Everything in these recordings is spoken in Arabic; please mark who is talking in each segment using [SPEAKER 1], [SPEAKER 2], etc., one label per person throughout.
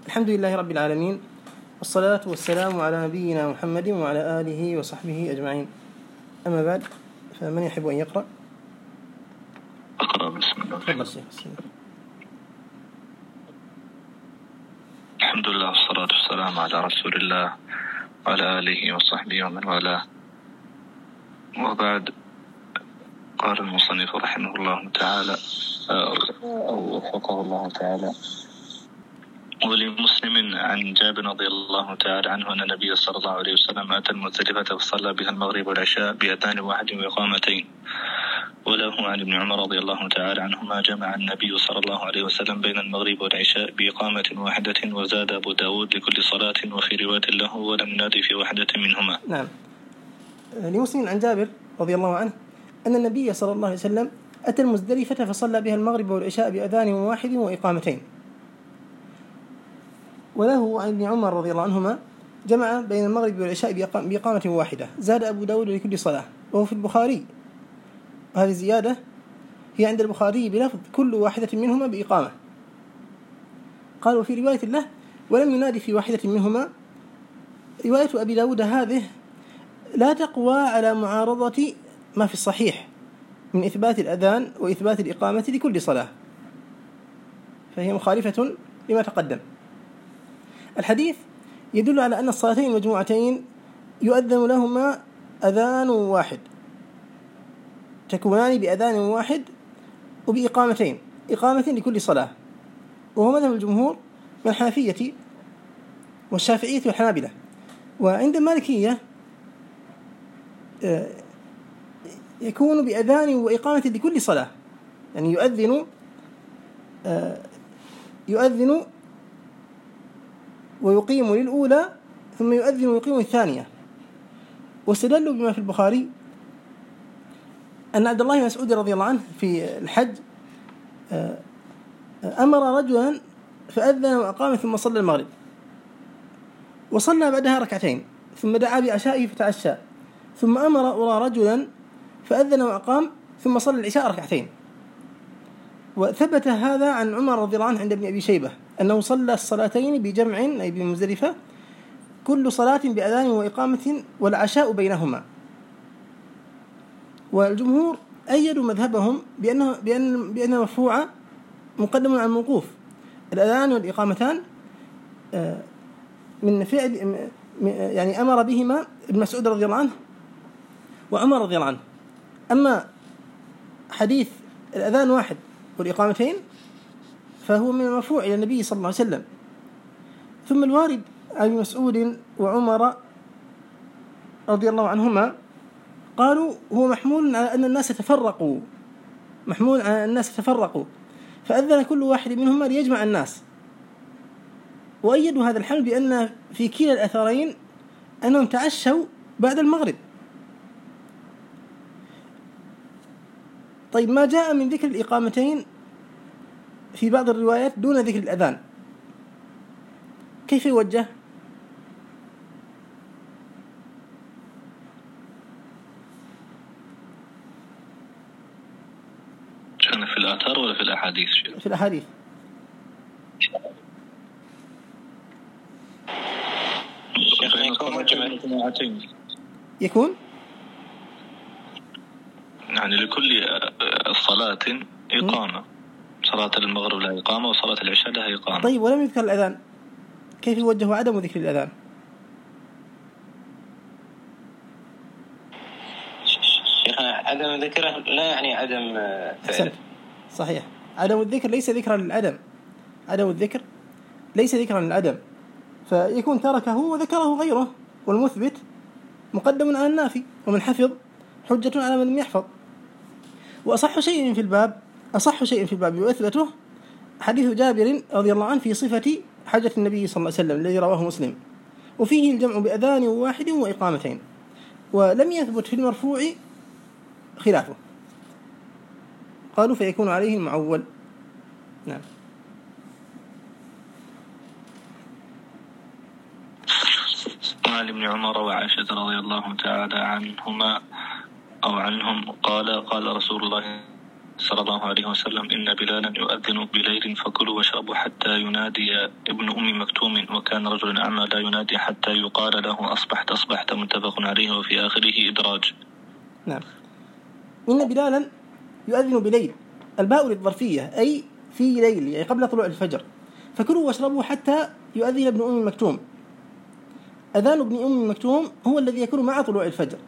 [SPEAKER 1] الحمد لله رب العالمين، والصلاة والسلام على نبينا محمد وعلى آله وصحبه أجمعين. أما بعد، فمن يحب أن يقرأ؟
[SPEAKER 2] أقرأ. بسم الله.
[SPEAKER 1] تفضل شيخ.
[SPEAKER 2] الحمد لله والصلاة والسلام على رسول الله وعلى آله وصحبه ومن والاه، وبعد. قال المصنف رحمه الله تعالى أو وفقه الله تعالى: ولمسلم عن جابر رضي الله تعالى عنه أن النبي صلى الله عليه وسلم أتى المزدلفة فصلى بها المغرب والعشاء بأذان واحد وإقامتين. وله عن ابن عمر رضي الله تعالى عنهما: جمع النبي صلى الله عليه وسلم بين المغرب والعشاء بإقامة واحدة، وزاد أبو داود لكل صلاة، وفي رواية له: ولم ينادي في واحدة منهما.
[SPEAKER 1] نعم. لمسلم عن جابر رضي الله عنه أن النبي صلى الله عليه وسلم أتى المزدلفة فصلى بها المغرب والعشاء بأذان واحد وإقامتين. وله عن ابن عمر رضي الله عنهما: جمع بين المغرب والعشاء بإقامة واحدة، زاد أبو داود لكل صلاة، وهو في البخاري. هذه الزيادة هي عند البخاري بلفظ كل واحدة منهما بإقامة. قالوا في رواية له: ولم ينادي في واحدة منهما. رواية أبي داود هذه لا تقوى على معارضة ما في الصحيح من إثبات الأذان وإثبات الإقامة لكل صلاة، فهي مخالفة لما تقدم. الحديث يدل على أن الصلاتين المجموعتين يؤذن لهما أذان واحد، تكونان بأذان واحد وبإقامتين، إقامة لكل صلاة، وهو مذهب الجمهور من الحنفية والشافعية والحنابلة. وعند المالكية يكون بأذان وإقامة لكل صلاة، يعني يؤذن ويقيم للأولى ثم يؤذن ويقيم الثانية. واستدلوا بما في البخاري أن عبد الله بن مسعود رضي الله عنه في الحج أمر رجلا فأذن وأقام ثم صلى المغرب، وصلى بعدها ركعتين، ثم دعا بعشائه فتعشى، ثم أمر رجلا فأذن وأقام ثم صلى العشاء ركعتين. وثبت هذا عن عمر رضي الله عنه عند ابن أبي شيبة أنه صلى الصلاتين بجمع، أي بمزدلفة، كل صلاة بأذان وإقامة والعشاء بينهما. والجمهور أيدوا مذهبهم بأن مرفوع مقدم على الموقوف. الأذان والإقامتان من فعل، يعني أمر بهما ابن مسعود رضي الله عنه وعمر رضي الله عنه. أما حديث الأذان واحد والإقامتين فهو من المرفوع إلى النبي صلى الله عليه وسلم. ثم الوارد عن ابن مسعود وعمر رضي الله عنهما قالوا هو محمول على أن الناس تفرقوا، فأذن كل واحد منهما ليجمع الناس. وأيدوا هذا الحمل بأن في كلا الأثرين أنهم تعشوا بعد المغرب. طيب، ما جاء من ذكر الإقامتين في بعض الروايات دون ذكر الأذان كيف يوجه؟
[SPEAKER 2] كان في الآثار ولا في الأحاديث؟
[SPEAKER 1] في الأحاديث. يكون
[SPEAKER 2] يعني لكل صلاة إقامة، صلاة المغرب لها إقامة وصلاة العشاء لها إقامة.
[SPEAKER 1] طيب، ولم يذكر الأذان، كيف يوجه عدم ذكر الأذان؟
[SPEAKER 3] شيخنا عدم ذكره لا يعني عدم فعله.
[SPEAKER 1] صحيح، عدم الذكر ليس ذكرا للعدم، عدم الذكر ليس ذكرا للعدم، فيكون تركه وذكره غيره، والمثبت مقدم على النافي، ومن حفظ حجة على من لم يحفظ. وأصح شيء في الباب وأثبته حديث جابر رضي الله عنه في صفة حجة النبي صلى الله عليه وسلم الذي رواه مسلم، وفيه الجمع بأذان واحد وإقامتين، ولم يثبت في المرفوع خلافه. قالوا فيكون عليه المعول. نعم.
[SPEAKER 2] قال ابن عمر وعائشة رضي الله تعالى عنهما أو عنهم قال رسول الله صلى الله عليه وسلم: إن بلالا يؤذن بليل فكلوا واشربوا حتى ينادي ابن أم مكتوم، وكان رجل أعمى لا ينادي حتى يقال له أصبحت أصبحت، متفق عليه، وفي آخره إدراج.
[SPEAKER 1] نعم. إن بلالا يؤذن بليل، الباء للظرفية، أي في ليل، يعني قبل طلوع الفجر. فكلوا واشربوا حتى يؤذن ابن أم مكتوم. أذان ابن أم مكتوم هو الذي يكون مع طلوع الفجر.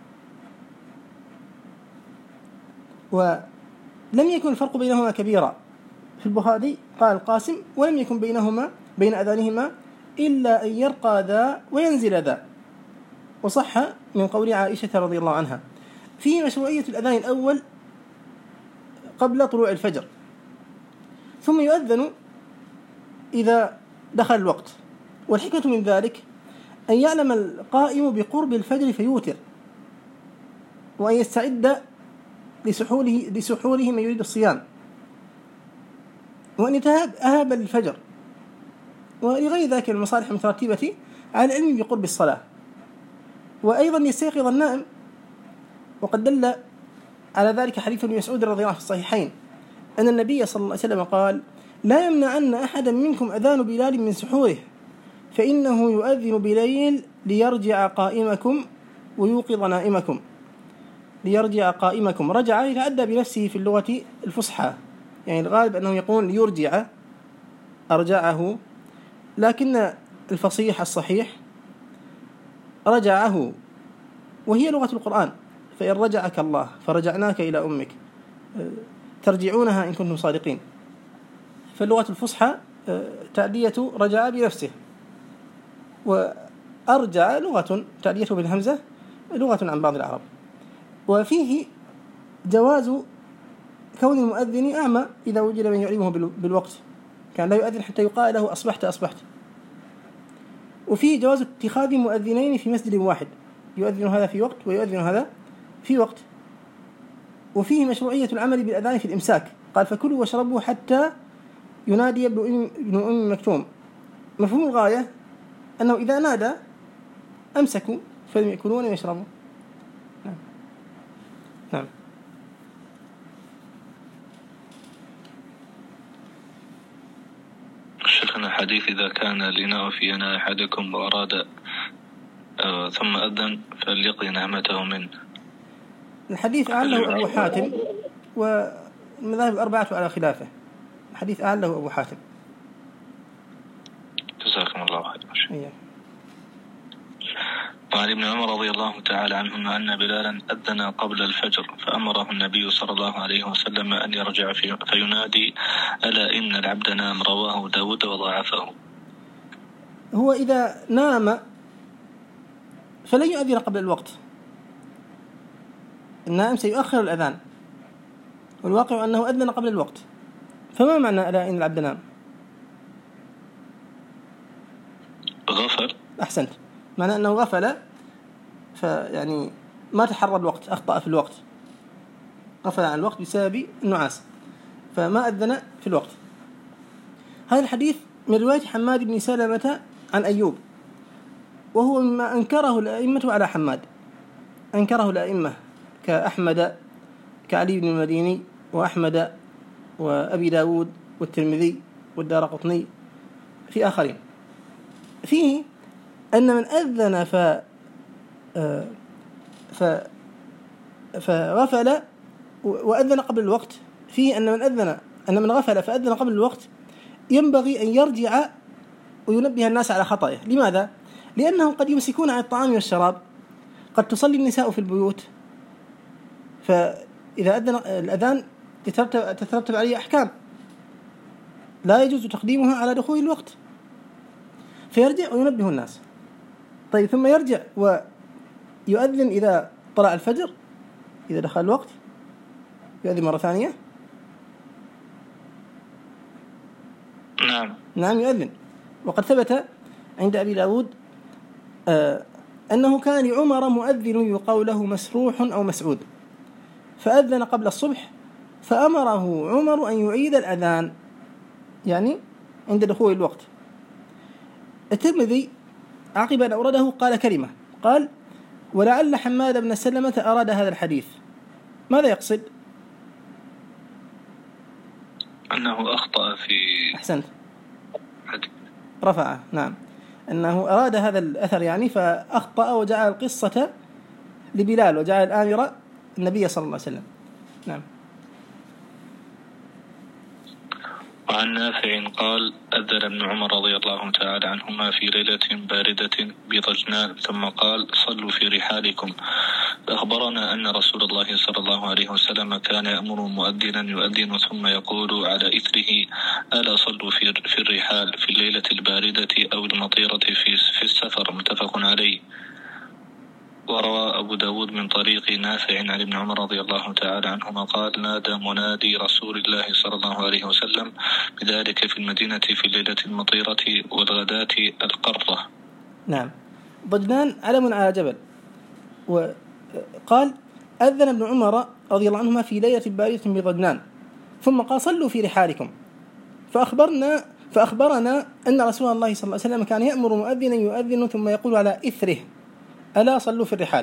[SPEAKER 1] ولم يكن الفرق بينهما كبيرا. في البخاري قال القاسم: ولم يكن بين أذانهما إلا أن يرقى ذا وينزل ذا. وصح من قول عائشة رضي الله عنها فيه مشروعية الأذان الأول قبل طلوع الفجر، ثم يؤذن إذا دخل الوقت. والحكمة من ذلك أن يعلم القائم بقرب الفجر فيوتر، وأن يستعد لسحوره من يريد الصيام، وأن يتهاب للفجر، ولغير ذلك المصالح المترتبة على العلم بقرب الصلاة. وأيضا يستيقظ النائم، وقد دل على ذلك حديث ابن مسعود رضي الله عنه في الصحيحين أن النبي صلى الله عليه وسلم قال: لا يمنعن أحدا منكم أذان بلال من سحوره، فإنه يؤذن بليل ليرجع قائمكم ويوقظ نائمكم. ليرجع قائمكم، رجع يتعدى بنفسه في اللغة الفصحى، يعني الغالب أنه يقول ليرجع، أرجعه، لكن الفصيح الصحيح رجعه، وهي لغة القرآن: فإن رجعك الله فرجعناك إلى أمك، ترجعونها إن كنتم صادقين. فاللغة الفصحى تأدية رجع بنفسه، وأرجع لغة تأديته بالهمزة لغة عن بعض العرب. وفيه جواز كون المؤذن أعمى إذا وجد من يعلمه بالوقت، كان لا يؤذن حتى يقال له أصبحت أصبحت. وفيه جواز اتخاذ مؤذنين في مسجد واحد، يؤذن هذا في وقت ويؤذن هذا في وقت. وفيه مشروعية العمل بالأذان في الإمساك، قال: فكلوا واشربوا حتى ينادي ابن أم مكتوم. مفهوم الغاية أنه إذا نادى أمسكوا فلم يأكلوا ولم يشربوا. نعم.
[SPEAKER 2] شيخنا، حديث إذا كان الإناء في إناء أحدكم وأراد ثم أذن فليقضي نهمته منه.
[SPEAKER 1] الحديث أعله أبو حاتم، والمذاهب الأربعة على خلافه. الحديث أعله أبو حاتم.
[SPEAKER 2] جزاكم الله خيرا. وعن ابن عمر رضي الله تعالى عنهما أن بلالا أذن قبل الفجر، فأمره النبي صلى الله عليه وسلم أن يرجع فينادي: ألا إن العبد نام. رواه داود وضعفه.
[SPEAKER 1] هو إذا نام فلن يؤذن قبل الوقت، النائم سيؤخر الأذان، والواقع أنه أذن قبل الوقت. فما معنى ألا إن العبد نام؟
[SPEAKER 2] غفل.
[SPEAKER 1] أحسنت، معنى أنه غفل، فيعني ما تحرى الوقت، أخطأ في الوقت، غفل عن الوقت بسبب النعاس، فما أذن في الوقت. هذا الحديث من رواية حماد بن سلمة عن أيوب، وهو مما أنكره الأئمة على حماد. أنكره الأئمة كأحمد، كعلي بن المديني، وأحمد، وأبي داود، والترمذي، والدارقطني، في آخرين. فيه أن من أذن فغفل وأذن قبل الوقت، فيه أن من غفل فأذن قبل الوقت ينبغي أن يرجع وينبه الناس على خطأه. لماذا؟ لأنهم قد يمسكون عن الطعام والشراب، قد تصلي النساء في البيوت، فإذا أذن الأذان تترتب عليه أحكام لا يجوز تقديمها على دخول الوقت، فيرجع وينبه الناس. طيب، ثم يرجع ويؤذن إذا طلع الفجر، إذا دخل الوقت يؤذن مرة ثانية. نعم يؤذن. وقد ثبت عند أبي داود أنه كان لعمر مؤذن يقال له مسروح أو مسعود، فأذن قبل الصبح، فأمره عمر أن يعيد الأذان، يعني عند دخول الوقت. الترمذي عقب أن أورده قال كلمة، قال: ولعل حماد بن سلمة أراد هذا الحديث. ماذا يقصد؟
[SPEAKER 2] أنه أخطأ في
[SPEAKER 1] أحسنت، رفعه، نعم، أنه أراد هذا الأثر يعني فأخطأ وجعل القصة لبلال وجعل الآمر النبي صلى الله عليه وسلم. نعم.
[SPEAKER 2] وعن نافع قال أذن ابن عمر رضي الله تعالى عنهما في ليلة باردة بضجنان ثم قال صلوا في رحالكم. أخبرنا أن رسول الله صلى الله عليه وسلم كان يأمر مؤذنا يؤذن ثم يقول على إثره ألا صلوا في الرحال في الليلة الباردة أو المطيرة في السفر، متفق عليه. وروى أبو داود من طريق نافع عن ابن عمر رضي الله تعالى عنهما قال نادى منادي رسول الله صلى الله عليه وسلم بذلك في المدينة في الليلة المطيرة والغداة القرة.
[SPEAKER 1] نعم. ضجنان علم على جبل، وقال أذن ابن عمر رضي الله عنهما في ليلة باردة بضجنان ثم قال صلوا في رحالكم، فأخبرنا أن رسول الله صلى الله عليه وسلم كان يأمر مؤذنا يؤذن ثم يقول على إثره ألا صلوا في الرحال.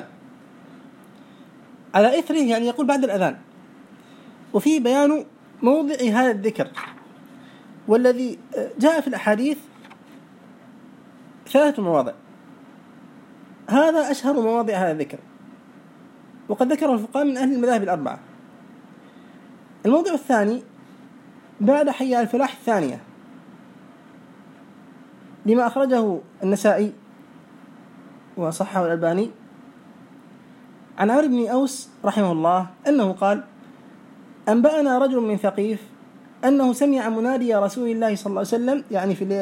[SPEAKER 1] على إثره يعني يقول بعد الأذان. وفيه بيان موضع هذا الذكر، والذي جاء في الأحاديث 3 مواضع، هذا أشهر مواضع هذا الذكر، وقد ذكره الفقهاء من أهل المذاهب 4. الموضع الثاني بعد حي على الفلاح الثانية، لما أخرجه النسائي وصححه الألباني عن عمرو بن أوس رحمه الله أنه قال أنبأنا رجل من ثقيف أنه سمع منادي رسول الله صلى الله عليه وسلم يعني في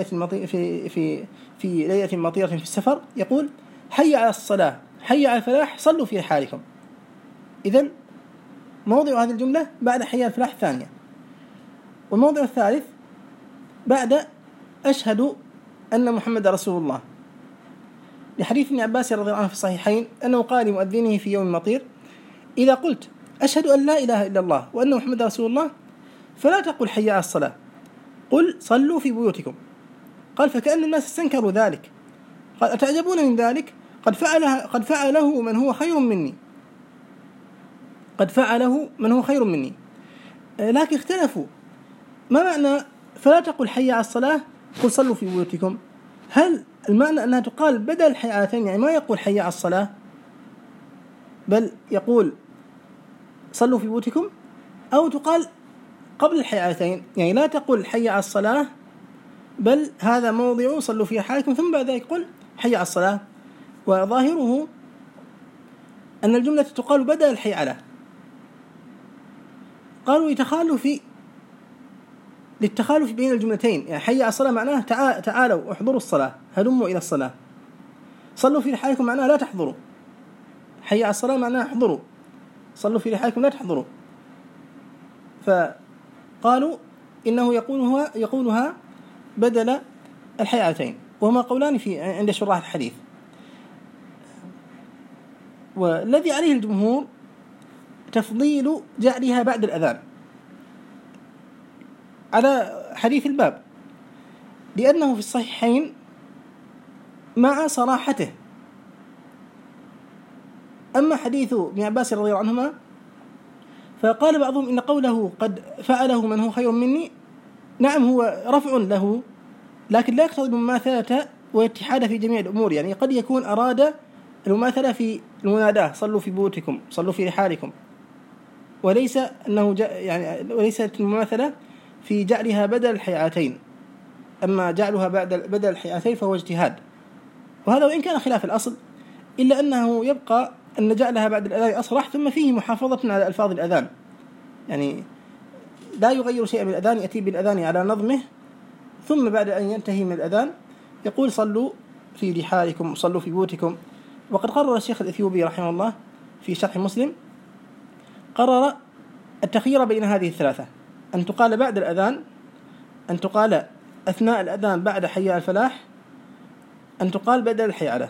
[SPEAKER 1] ليلة مطيرة في السفر يقول حي على الصلاة حي على الفلاح صلوا في رحالكم. إذن موضع هذه الجملة بعد حي على الفلاح الثانية. والموضع الثالث بعد أشهد أن محمد رسول الله، لحديث ابن عباس رضي الله عنه في الصحيحين أنه قال لمؤذنه في يوم مطير إذا قلت أشهد أن لا إله إلا الله وأن محمد رسول الله فلا تقل حي على الصلاة، قل صلوا في بيوتكم. قال فكأن الناس استنكروا ذلك، قال أتعجبون من ذلك؟ قد فعله من هو خير مني، قد فعله من هو خير مني. لكن اختلفوا ما معنى فلا تقل حي على الصلاة قل صلوا في بيوتكم؟ هل المعنى أنها تقال بدل الحياتين، يعني ما يقول حي على الصلاة بل يقول صلوا في بيوتكم، أو تقال قبل الحياتين يعني لا تقول حي على الصلاة بل هذا موضع صلوا في رحالكم ثم بعد ذلك قل حي على الصلاة. وظاهره أن الجملة تقال بدل الحي على. قالوا للتخالف بين الجملتين، يعني حي على الصلاة معناه تعالوا احضروا الصلاة هلموا إلى الصلاة، صلوا في رحالكم معناه لا تحضروا، حي على الصلاة معناه احضروا، صلوا في رحالكم لا تحضروا. فقالوا إنه يقولها بدل الحياتين، وهما قولان عند شراح الحديث. والذي عليه الجمهور تفضيل جعلها بعد الأذان على حديث الباب، لأنه في الصحيحين مع صراحته. أما حديث ابن عباس رضي الله عنهما فقال بعضهم إن قوله قد فعله من هو خير مني نعم هو رفع له، لكن لا يقتضي المماثلة والاتحاد في جميع الأمور، يعني قد يكون أراد المماثلة في المناداة صلوا في بيوتكم صلوا في رحالكم، وليس أنه وليست المماثلة في جعلها بدل الحياتين. أما جعلها بدل الحياتين فهو اجتهاد، وهذا وإن كان خلاف الأصل إلا أنه يبقى أن جعلها بعد الأذان أصرح، ثم فيه محافظة على ألفاظ الأذان، يعني لا يغير شيئا من الأذان، يأتي بالأذان على نظمه ثم بعد أن ينتهي من الأذان يقول صلوا في رحالكم صلوا في بيوتكم. وقد قرر الشيخ الإثيوبي رحمه الله في شرح مسلم قرر التخيير بين هذه الثلاثة، أن تقال بعد الأذان، أن تقال أثناء الأذان بعد حي على الفلاح، أن تقال بدل الحي على.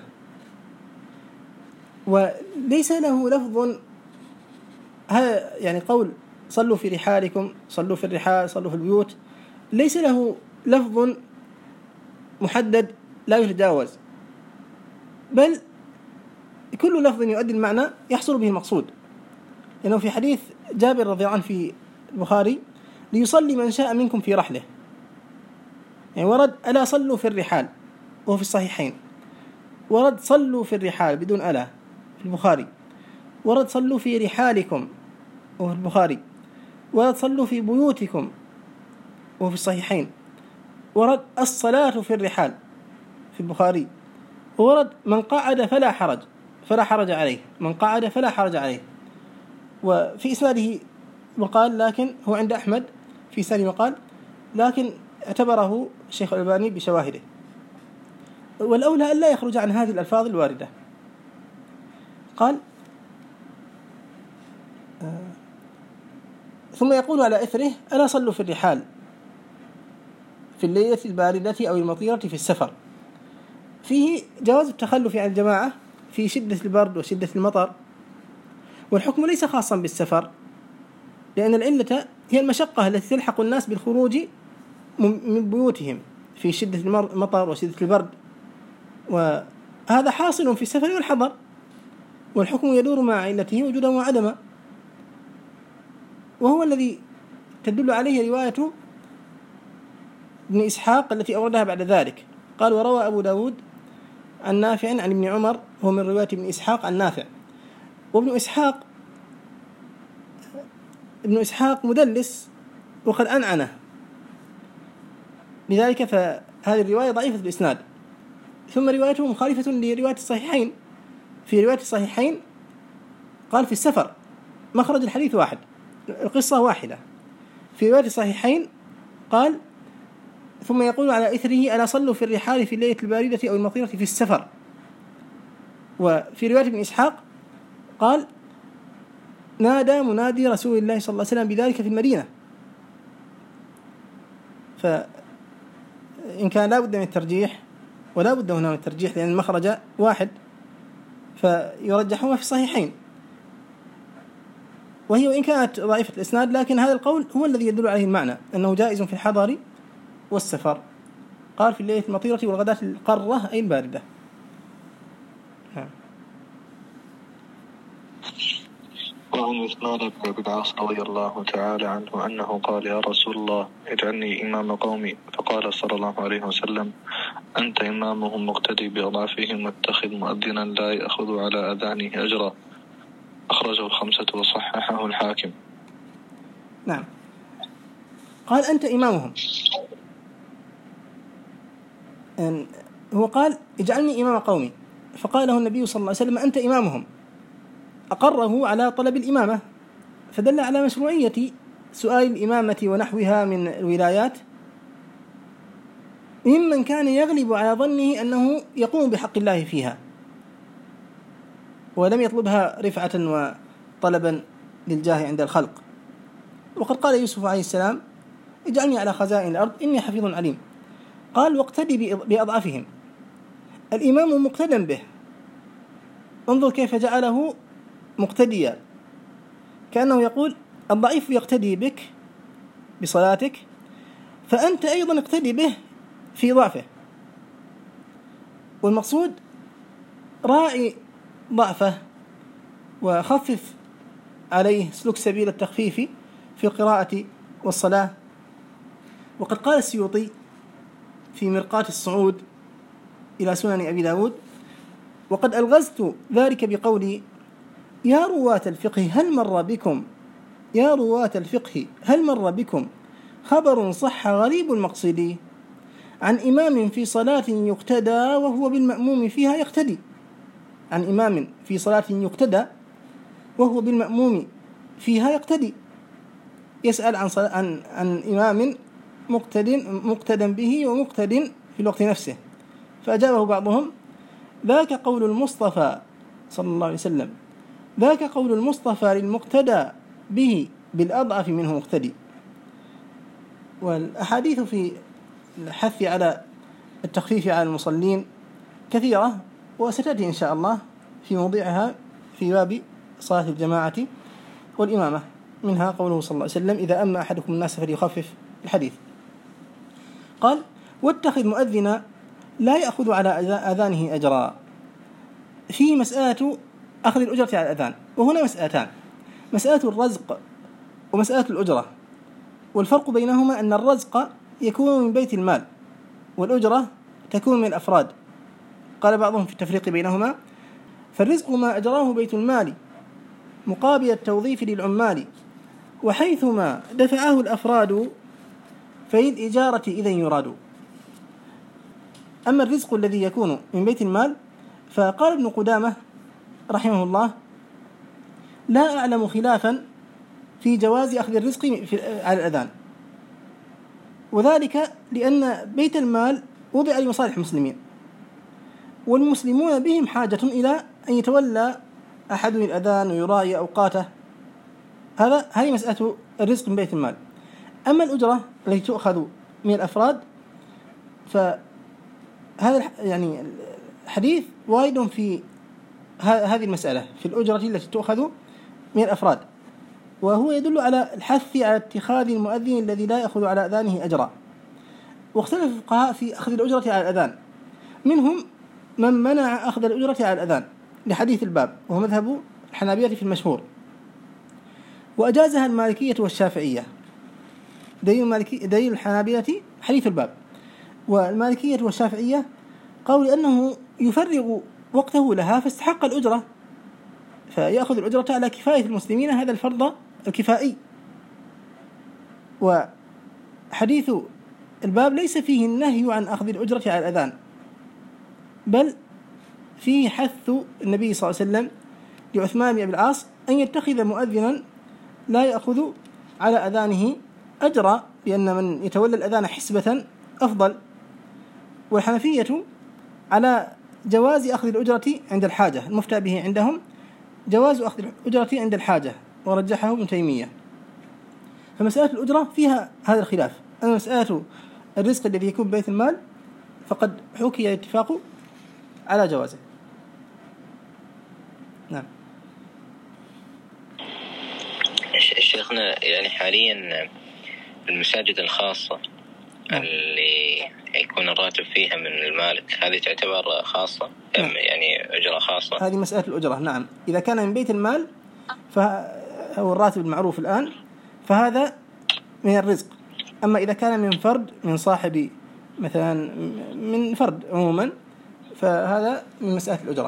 [SPEAKER 1] وليس له لفظ هذا، يعني قول صلوا في رحالكم صلوا في الرحال صلوا في البيوت ليس له لفظ محدد لا يتجاوز، بل كل لفظ يؤدي المعنى يحصل به المقصود. لأنه في حديث جابر رضي الله عنه في البخاري ليصلي من شاء منكم في رحله. يعني ورد ألا صلوا في الرحال وهو في الصحيحين، ورد صلوا في الرحال بدون ألا في البخاري، ورد صلوا في رحالكم وهو في البخاري، ورد صلوا في بيوتكم وهو في الصحيحين، ورد الصلاة في الرحال في البخاري، ورد من قعد فلا حرج عليه، من قعد فلا حرج عليه. وفي إسناده مقال، لكن هو عند أحمد في إسناده مقال، لكن اعتبره الشيخ الألباني بشواهده. والأولى أن لا يخرج عن هذه الألفاظ الواردة. قال ثم يقول على إثره ألا صلوا في الرحال في الليلة الباردة أو المطيرة في السفر. فيه جواز التخلف عن الجماعة في شدة البرد وشدة المطر، والحكم ليس خاصا بالسفر، لأن العلة هي المشقة التي تلحق الناس بالخروج من بيوتهم في شدة المطر وشدة البرد، وهذا حاصل في السفر والحضر، والحكم يدور مع علته وجودا وعدما، وهو الذي تدل عليه رواية ابن إسحاق التي أوردها بعد ذلك. قال وروى أبو داود عن نافع عن ابن عمر، هو من رواية ابن إسحاق عن نافع. وابن إسحاق مدلس وقد أنعنه، لذلك فهذه الرواية ضعيفة الإسناد. ثم روايته مخالفة لرواية الصحيحين. في رواية الصحيحين قال في السفر، مخرج الحديث واحد، القصة واحدة. في رواية الصحيحين قال ثم يقول على إثره ألا صلوا في الرحال في الليلة الباردة أو المطيرة في السفر. وفي رواية ابن إسحاق قال نادى منادي رسول الله صلى الله عليه وسلم بذلك في المدينة. فإن كان لا بد من الترجيح، ولا بد هنا من الترجيح لأن المخرج واحد، فيرجحهما في الصحيحين. وهي وإن كانت ضعيفة الإسناد، لكن هذا القول هو الذي يدل عليه المعنى أنه جائز في الحضر والسفر. قال في الليلة المطيرة والغداة القرة أي الباردة.
[SPEAKER 2] وعن عثمان بن العاص رضي الله تعالى عنه أنه قال يا رسول الله اجعلني إمام قومي، فقال صلى الله عليه وسلم أنت إمامهم مقتدي بأضعافهم واتخذ مؤذنا لا يأخذ على أذانه أجرا. أخرجه الخمسة وصححه الحاكم.
[SPEAKER 1] نعم. قال أنت إمامهم، هو قال اجعلني إمام قومي، فقال له النبي صلى الله عليه وسلم أنت إمامهم، أقره على طلب الإمامة، فدل على مشروعية سؤال الإمامة ونحوها من الولايات ممن كان يغلب على ظنه أنه يقوم بحق الله فيها، ولم يطلبها رفعة وطلبا للجاه عند الخلق. وقد قال يوسف عليه السلام اجعلني على خزائن الأرض إني حفيظ عليم. قال واقتدي بأضعافهم، الإمام مقتدى به، انظر كيف جعله مقتديا، كأنه يقول الضعيف يقتدي بك بصلاتك، فأنت أيضا اقتدي به في ضعفه. والمقصود راعي ضعفه وخفف عليه، سلك سبيل التخفيف في القراءة والصلاة. وقد قال السيوطي في مرقاة الصعود إلى سنن أبي داود وقد ألغزت ذلك بقولي يا رواة الفقه هل مر بكم خبر صح غريب المقصد عن إمام في صلاة يقتدى وهو بالمأموم فيها يقتدي. عن إمام في صلاة يقتدى وهو بالمأموم فيها يقتدي، يسأل عن إمام مقتدى به ومقتد في الوقت نفسه، فأجابه بعضهم ذاك قول المصطفى صلى الله عليه وسلم، ذاك قول المصطفى للمقتدى به بالأضعف منه مقتدي. والأحاديث في الحث على التخفيف على المصلين كثيرة، وستأتي إن شاء الله في موضعها في باب صلاة الجماعة والإمامة، منها قوله صلى الله عليه وسلم إذا أما أحدكم الناس فليخفف الحديث. قال واتخذ مؤذنا لا يأخذ على أذانه أجرا. فيه مسألة أخذ الأجرة على الأذان، وهنا مسألتان، مسألة الرزق ومسألة الأجرة. والفرق بينهما أن الرزق يكون من بيت المال والأجرة تكون من الأفراد. قال بعضهم في التفريق بينهما: فالرزق ما أجراه بيت المال مقابل التوظيف للعمال، وحيثما دفعه الأفراد فللإجارة إذن يراد. أما الرزق الذي يكون من بيت المال فقال ابن قدامة رحمه الله: لا أعلم خلافا في جواز أخذ الرزق على الأذان، وذلك لأن بيت المال وضع لمصالح المسلمين، والمسلمون بهم حاجة إلى أن يتولى أحد الأذان ويراعي أوقاته. هذه مسألة الرزق من بيت المال. أما الأجرة التي تؤخذ من الأفراد فهذا يعني الحديث وايد في هذه المسألة، في الأجرة التي تؤخذ من الأفراد، وهو يدل على الحث على اتخاذ المؤذن الذي لا يأخذ على أذانه أجرا. واختلف الفقهاء في أخذ الأجرة على الأذان، منهم من منع أخذ الأجرة على الأذان لحديث الباب، وهو مذهب الحنابلة في المشهور، وأجازها المالكية والشافعية. دليل الحنابلة حديث الباب، والمالكية والشافعية قالوا أنه يفرغ وقته لها فاستحق الأجرة، فيأخذ الأجرة على كفاية المسلمين، هذا الفرض الكفائي. وحديث الباب ليس فيه النهي عن أخذ الأجرة على الأذان، بل فيه حث النبي صلى الله عليه وسلم لعثمان بن أبي العاص أن يتخذ مؤذنا لا يأخذ على أذانه أجرا، لأن من يتولى الأذان حسبة أفضل. والحنفية على جواز أخذ الأجرة عند الحاجة، المفتى به عندهم جواز أخذ الأجرة عند الحاجة، ورجحه ابن تيمية. فمسألة الأجرة فيها هذا الخلاف. أما مسألة الرزق الذي يكون ببيت المال فقد حكي الاتفاق على جوازه. نعم.
[SPEAKER 3] شيخنا، يعني حاليا المساجد الخاصة اللي يكون الراتب فيها من المالك، هذه تعتبر خاصة؟
[SPEAKER 1] نعم.
[SPEAKER 3] يعني أجرة خاصة؟
[SPEAKER 1] هذه مسألة الأجرة. نعم، إذا كان من بيت المال فهو الراتب المعروف الآن، فهذا من الرزق. أما إذا كان من فرد، من صاحب مثلا، من فرد عموما، فهذا من مسألة الأجرة.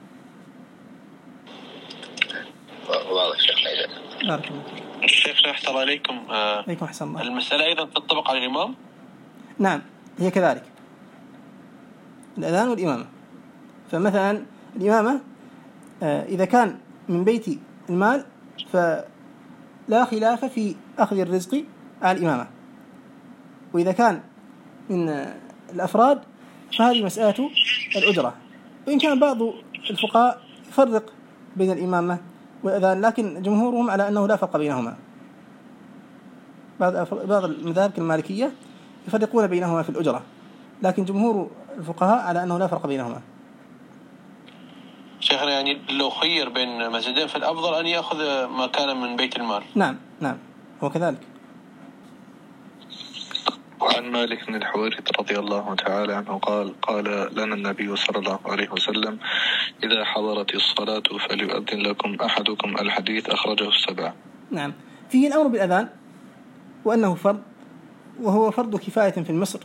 [SPEAKER 3] واضح شيخنا.
[SPEAKER 1] بارك الله.
[SPEAKER 2] شيخنا أحسن عليكم.
[SPEAKER 1] عليكم أحسن الله.
[SPEAKER 2] المسألة أيضا تطبق على الإمام؟
[SPEAKER 1] نعم، هي كذلك، الأذان والإمامة. فمثلا الإمامة إذا كان من بيت المال فلا خلاف في أخذ الرزق على الإمامة، وإذا كان من الأفراد فهذه مسألة الأجرة. وإن كان بعض الفقهاء يفرق بين الإمامة والأذان، لكن جمهورهم على أنه لا فرق بينهما. بعض المذاهب كالمالكية يفرقون بينهما في الأجرة، لكن جمهور الفقهاء على أنه لا فرق بينهما.
[SPEAKER 2] شيخنا، يعني لو خير بين مسجدين فالأفضل أن يأخذ ما كان من بيت المال.
[SPEAKER 1] نعم هو كذلك.
[SPEAKER 2] وعن مالك بن الحويرث رضي الله تعالى عنه قال لنا النبي صلى الله عليه وسلم: إذا حضرت الصلاة فليؤذن لكم أحدكم. الحديث أخرجه السبعة.
[SPEAKER 1] نعم، فيه الأمر بالأذان وأنه فرض، وهو فرض كفاية في مصر،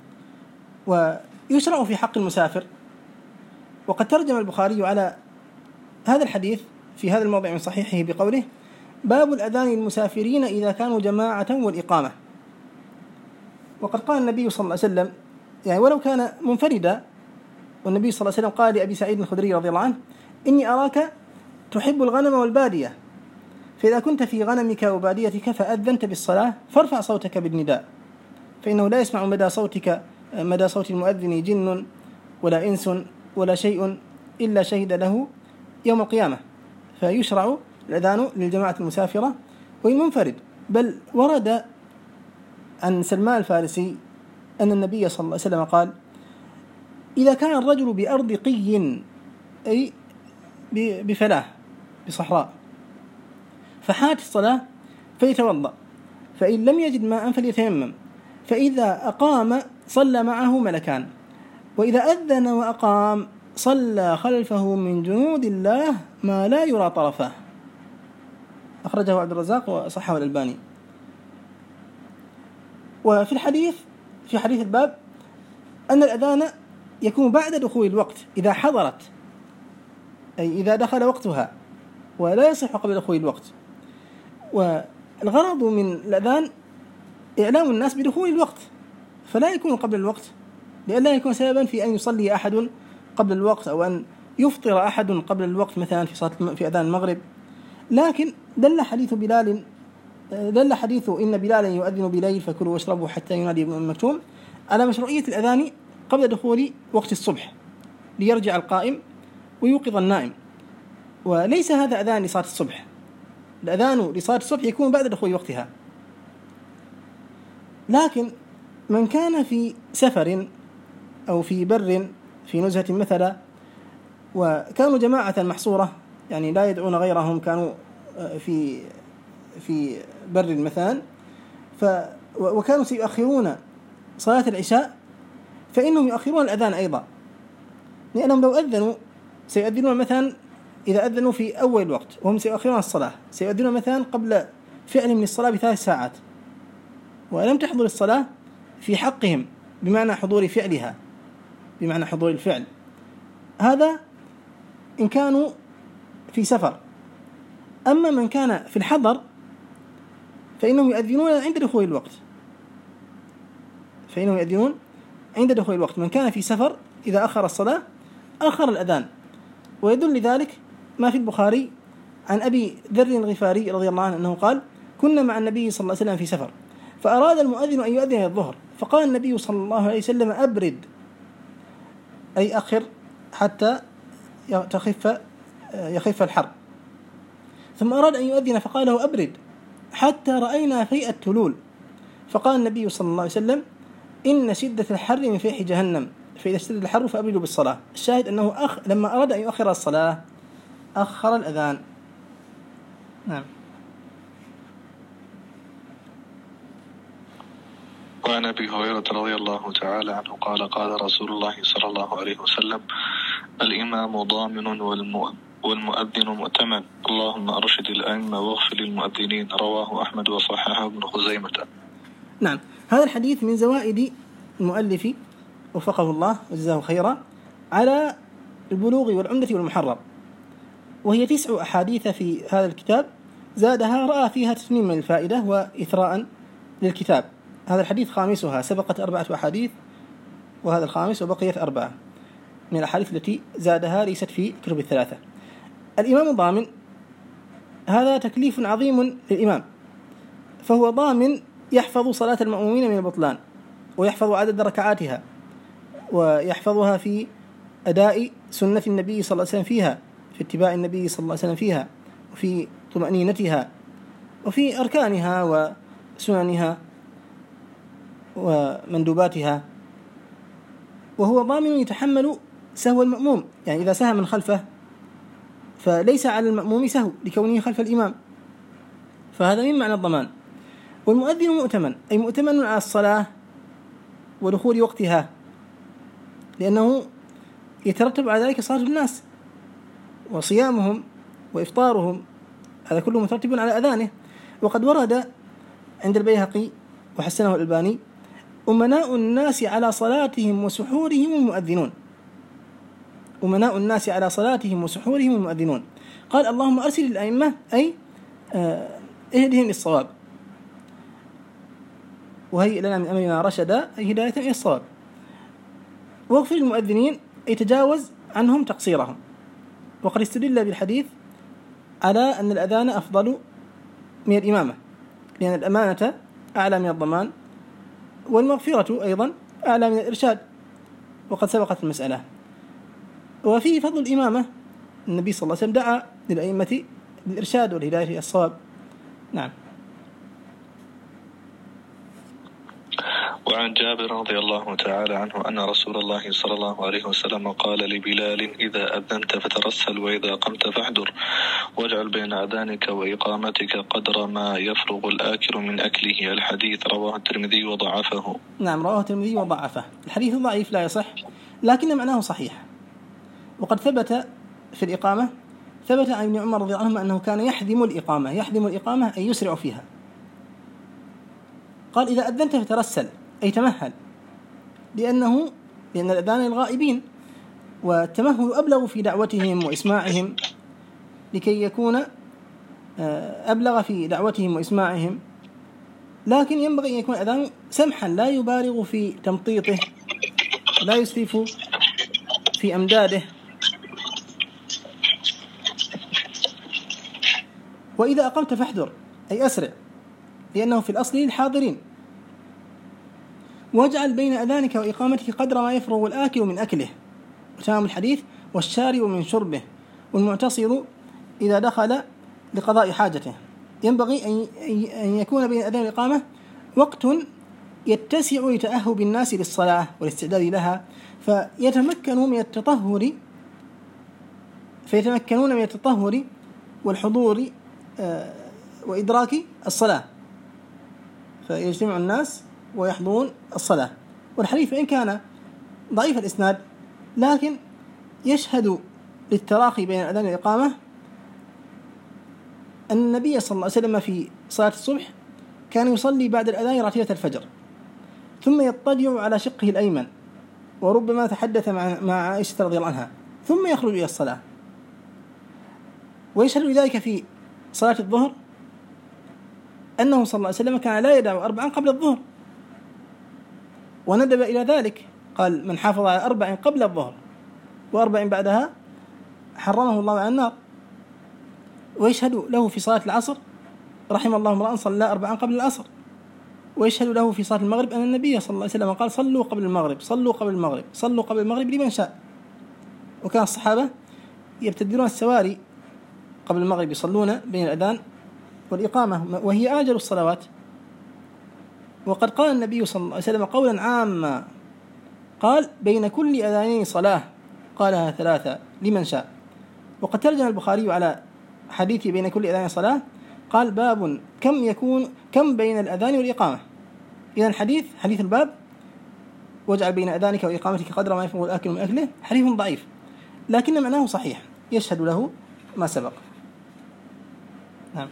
[SPEAKER 1] ويشرع في حق المسافر. وقد ترجم البخاري على هذا الحديث في هذا الموضع من صحيحه بقوله: باب الأذان للمسافرين إذا كانوا جماعة والإقامة. وقد قال النبي صلى الله عليه وسلم، يعني ولو كان منفردا، والنبي صلى الله عليه وسلم قال لأبي سعيد الخدري رضي الله عنه: إني أراك تحب الغنم والبادية، فإذا كنت في غنمك وباديتك فأذنت بالصلاة فارفع صوتك بالنداء، فإنه لا يسمع مدى صوت المؤذن جن ولا إنس ولا شيء إلا شهد له يوم القيامة. فيشرع الأذان للجماعة المسافرة والمنفرد. بل ورد عن سلمان الفارسي أن النبي صلى الله عليه وسلم قال: إذا كان الرجل بأرض قي، أي بفلاة بصحراء، فحات الصلاة فيتوضأ، فإن لم يجد ماء فليتيمم، فإذا أقام صلى معه ملكان، وإذا أذن وأقام صلى خلفه من جنود الله ما لا يرى طرفه. أخرجه عبد الرزاق وصححه الألباني. وفي الحديث في حديث الباب أن الأذان يكون بعد دخول الوقت إذا حضرت، أي إذا دخل وقتها، ولا يصح قبل دخول الوقت. والغرض من الأذان إعلام الناس بدخول الوقت، فلا يكون قبل الوقت، لئلا يكون سببا في أن يصلي أحد قبل الوقت، أو أن يفطر أحد قبل الوقت مثلا في أذان المغرب. لكن دل حديث إن بلالا يؤذن بليل فكلوا واشربوا حتى ينادي ابن أم مكتوم على مشروعية الأذان قبل دخول وقت الصبح ليرجع القائم ويوقظ النائم، وليس هذا أذان لصلاة الصبح. الأذان لصلاة الصبح يكون بعد دخول وقتها. لكن من كان في سفر أو في بر في نزهة مثلا، وكانوا جماعة محصورة يعني لا يدعون غيرهم، كانوا في بر مثلا، وكانوا سيؤخرون صلاة العشاء، فإنهم يؤخرون الأذان أيضا، لأنهم لو أذنوا سيؤذنون مثلا إذا أذنوا في أول الوقت وهم سيؤخرون الصلاة، سيؤذنون مثلا قبل فعل من الصلاة ب3 ساعات، ولم تحضر الصلاة في حقهم بمعنى حضور فعلها، بمعنى حضور الفعل. هذا إن كانوا في سفر. أما من كان في الحضر فإنهم يؤذنون عند دخول الوقت، من كان في سفر إذا أخر الصلاة أخر الأذان. ويدل لذلك ما في البخاري عن أبي ذر الغفاري رضي الله عنه أنه قال: كنا مع النبي صلى الله عليه وسلم في سفر، فأراد المؤذن أن يؤذن الظهر، فقال النبي صلى الله عليه وسلم: أبرد، أي أخر حتى يخف الحر. ثم أراد أن يؤذن فقال له: أبرد حتى رأينا فيء التلول، فقال النبي صلى الله عليه وسلم: إن شدة الحر من فيح جهنم، فإذا اشتد الحر فأبردوا بالصلاة. الشاهد أنه لما أراد أن يؤخر الصلاة أخر الأذان. نعم.
[SPEAKER 2] وعن أبي هريرة رضي الله تعالى عنه قال: قال رسول الله صلى الله عليه وسلم: الإمام ضامن والمؤذن مؤتمن، اللهم أرشد الأئمة واغفر للمؤذنين. رواه أحمد وصححه ابن خزيمة.
[SPEAKER 1] نعم، هذا الحديث من زوائد المؤلف وفقه الله وجزاه خيرا على البلوغ والعمدة والمحرر، وهي 9 أحاديث في هذا الكتاب زادها رأى فيها تتميما للفائدة وإثراء للكتاب. هذا الحديث خامسها، سبقت 4 أحاديث وهذا الخامس، وبقيت 4 من الأحاديث التي زادها ليست في كتب ال3. الإمام ضامن، هذا تكليف عظيم للإمام، فهو ضامن يحفظ صلاة المأمومين من البطلان، ويحفظ عدد ركعاتها، ويحفظها في أداء سنة النبي صلى الله عليه وسلم فيها، في اتباع النبي صلى الله عليه وسلم فيها، وفي طمأنينتها، وفي أركانها وسننها ومندوباتها. وهو ضامن يتحمل سهو المأموم، يعني إذا سهى من خلفه فليس على المأموم سهو لكونه خلف الإمام، فهذا من معنى الضمان. والمؤذن مؤتمن، أي مؤتمن على الصلاة ودخول وقتها، لأنه يترتب على ذلك صلاة الناس وصيامهم وإفطارهم، هذا كله مترتب على أذانه. وقد ورد عند البيهقي وحسنه الألباني: أمناء الناس على صلاتهم وسحورهم المؤذنون. أمناء الناس على صلاتهم وسحورهم المؤذنون. قال: اللهم أرسل الأئمة، أي اهدهم للصواب، وهيئ لنا من أمرنا رشدا، أي هداية إلى الصواب. واغفر المؤذنين، أي تجاوز عنهم تقصيرهم. وقد استدل بالحديث على أن الأذان أفضل من الإمامة، لأن الأمانة أعلى من الضمان، والمغفرة أيضا أعلى من الإرشاد، وقد سبقت المسألة. وفيه فضل الإمامة، النبي صلى الله عليه وسلم دعا للأئمة بالإرشاد والهداية إلى الصواب. نعم.
[SPEAKER 2] وعن جابر رضي الله تعالى عنه أن رسول الله صلى الله عليه وسلم قال لبلال: إذا أذنت فترسل، وإذا قمت فاحضر، واجعل بين أذانك وإقامتك قدر ما يفرغ الآكل من أكله. الحديث رواه الترمذي وضعفه.
[SPEAKER 1] نعم، رواه الترمذي وضعفه. الحديث ضعيف لا يصح، لكن معناه صحيح. وقد ثبت في الإقامة، ثبت عن ابن عمر رضي الله عنهما أنه كان يحذم الإقامة، أي يسرع فيها. قال إذا أذنت فترسل أي تمهل، لأن الأذان للغائبين، والتمهل أبلغ في دعوتهم وإسماعهم، لكي يكون أبلغ في دعوتهم وإسماعهم. لكن ينبغي أن يكون الأذان سمحا، لا يبالغ في تمطيطه، لا يسرف في أمداده. وإذا أقمت فاحذر أي أسرع، لأنه في الأصل للحاضرين. واجعل بين أذانك وإقامتك قدر ما يفرغ الآكل من أكله، وتمام الحديث، والشارب من شربه، والمعتصر إذا دخل لقضاء حاجته. ينبغي أن يكون بين الأذان والإقامة وقت يتسع لتأهب الناس للصلاة والاستعداد لها، فيتمكنون من التطهر والحضور وإدراك الصلاة، فيجتمع الناس ويحضرون الصلاة. والحديث إن كان ضعيف الإسناد لكن يشهد للتراخي بين الأذان والإقامة أن النبي صلى الله عليه وسلم في صلاة الصبح كان يصلي بعد الأذان راتبة الفجر، ثم يضطجع على شقه الأيمن، وربما تحدث مع عائشة رضي الله عنها، ثم يخرج إلى الصلاة. ويشهد لذلك في صلاة الظهر أنه صلى الله عليه وسلم كان لا يدع 4 قبل الظهر، وندب إلى ذلك، قال: من حافظ على 4 قبل الظهر و4 بعدها حرمه الله على النار. ويشهد له في صلاة العصر: رحم الله امرأ صلى 4 قبل العصر. ويشهد له في صلاة المغرب أن النبي صلى الله عليه وسلم قال: صلوا قبل المغرب، صلوا قبل المغرب، صلوا قبل المغرب لمن شاء. وكان الصحابة يبتدرون السواري قبل المغرب، يصلون بين الأذان والإقامة، وهي آجل الصلوات. وقد قال النبي صلى الله عليه وسلم قولا عاما، قال: بين كل أذانين صلاة، قالها 3 لمن شاء. وقد ترجم البخاري على حديث بين كل أذان صلاة، قال: باب كم بين الأذان والإقامة. إذن حديث الباب: واجعل بين أذانك وإقامتك قدر ما يفرغ الآكل من أكله، حديث ضعيف، لكن معناه صحيح، يشهد له ما سبق. نعم.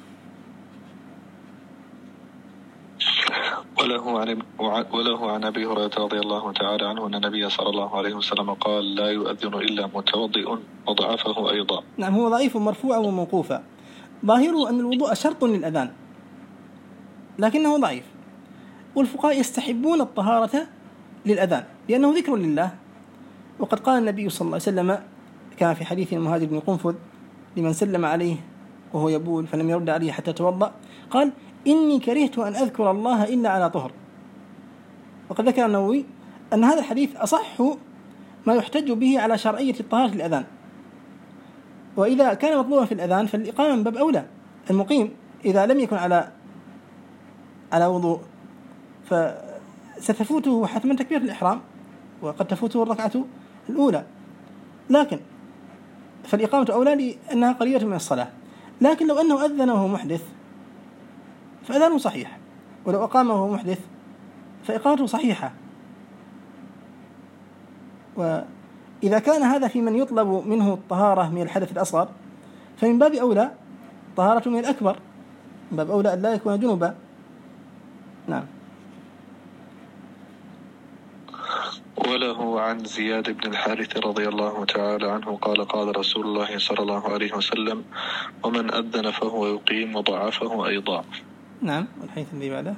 [SPEAKER 2] وله عن أبي هريرة رضي الله تعالى عنه أن النبي صلى الله عليه وسلم قال: لا يؤذن إلا متوضئ، وضعفه أيضا.
[SPEAKER 1] نعم، هو ضعيف مرفوعا وموقوفا، ظاهره أن الوضوء شرط للأذان، لكنه ضعيف. والفقهاء يستحبون الطهارة للأذان لأنه ذكر لله. وقد قال النبي صلى الله عليه وسلم كان في حديث المهاجر بن قنفذ لمن سلم عليه وهو يبول فلم يرد عليه حتى توضأ، قال: إني كرهت أن أذكر الله إلا على طهر. وقد ذكر النووي أن هذا الحديث أصح ما يحتج به على شرعية الطهارة للأذان. وإذا كان مطلوبا في الأذان فالإقامة من باب أولى. المقيم إذا لم يكن على وضوء فستفوته حتما تكبيرة الإحرام، وقد تفوته الركعة الأولى، لكن فالإقامة أولى لأنها قريبة من الصلاة. لكن لو أنه أذن وهو محدث فأذانه صحيح، ولو أقام وهو محدث فإقامته صحيحة. وإذا كان هذا في من يطلب منه الطهارة من الحدث الأصغر فمن باب أولى طهارة من الأكبر، من باب أولى أن لا يكون جنبا. نعم.
[SPEAKER 2] وله عن زياد بن الحارث رضي الله تعالى عنه قال: قال رسول الله صلى الله عليه وسلم: ومن أذن فهو يقيم، وضعفه أيضا.
[SPEAKER 1] نعم. والحديث الذي بعده: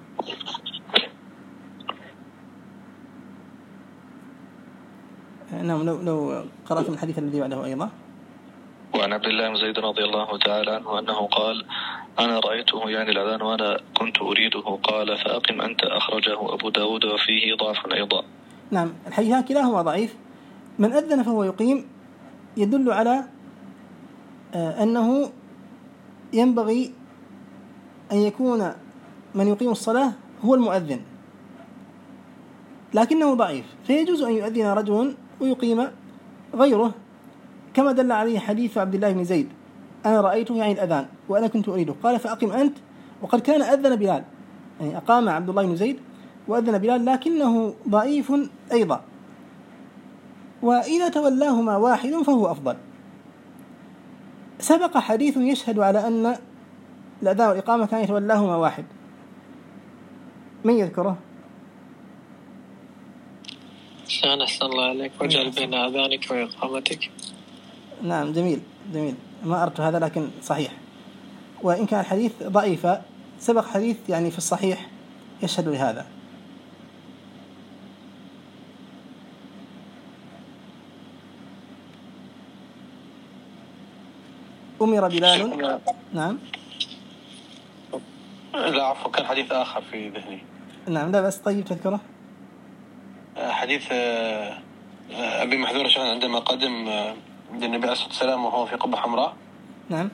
[SPEAKER 1] نعم، لو قرأت الحديث الذي بعده أيضا.
[SPEAKER 2] وعن عبد الله بن زيد رضي الله تعالى عنه أنه قال: أنا رأيته يعني الأذان وأنا كنت أريده، قال: فأقم أنت، أخرجه أبو داود وفيه ضعف أيضا.
[SPEAKER 1] نعم، الحديثان كلاهما ضعيف. من أذن فهو يقيم يدل على أنه ينبغي أن يكون من يقيم الصلاة هو المؤذن، لكنه ضعيف، فيجوز أن يؤذن رجل ويقيم غيره، كما دل عليه حديث عبد الله بن زيد: أنا رأيته يعني الأذان وأنا كنت أريده، قال: فأقم أنت. وقد كان أذن بلال، يعني أقام عبد الله بن زيد وأذن بلال، لكنه ضعيف أيضا. وإذا تولاهما واحد فهو أفضل. سبق حديث يشهد على أن الأذان والإقامة كان يتولاهما واحد، من يذكره؟
[SPEAKER 4] شان أحسن الله عليك. وجعل بين أذانك وإقامتك.
[SPEAKER 1] نعم جميل جميل، ما أردت هذا لكن صحيح. وإن كان الحديث ضعيفة سبق حديث يعني في الصحيح يشهد لهذا. أمر بلال. نعم.
[SPEAKER 5] لا عفوا، كان حديث آخر في ذهني.
[SPEAKER 1] نعم لا بس طيب تذكره.
[SPEAKER 5] حديث أبي محذور شان عندما قدم النبي عليه الصلاة والسلام وهو في قبة حمراء.
[SPEAKER 1] نعم.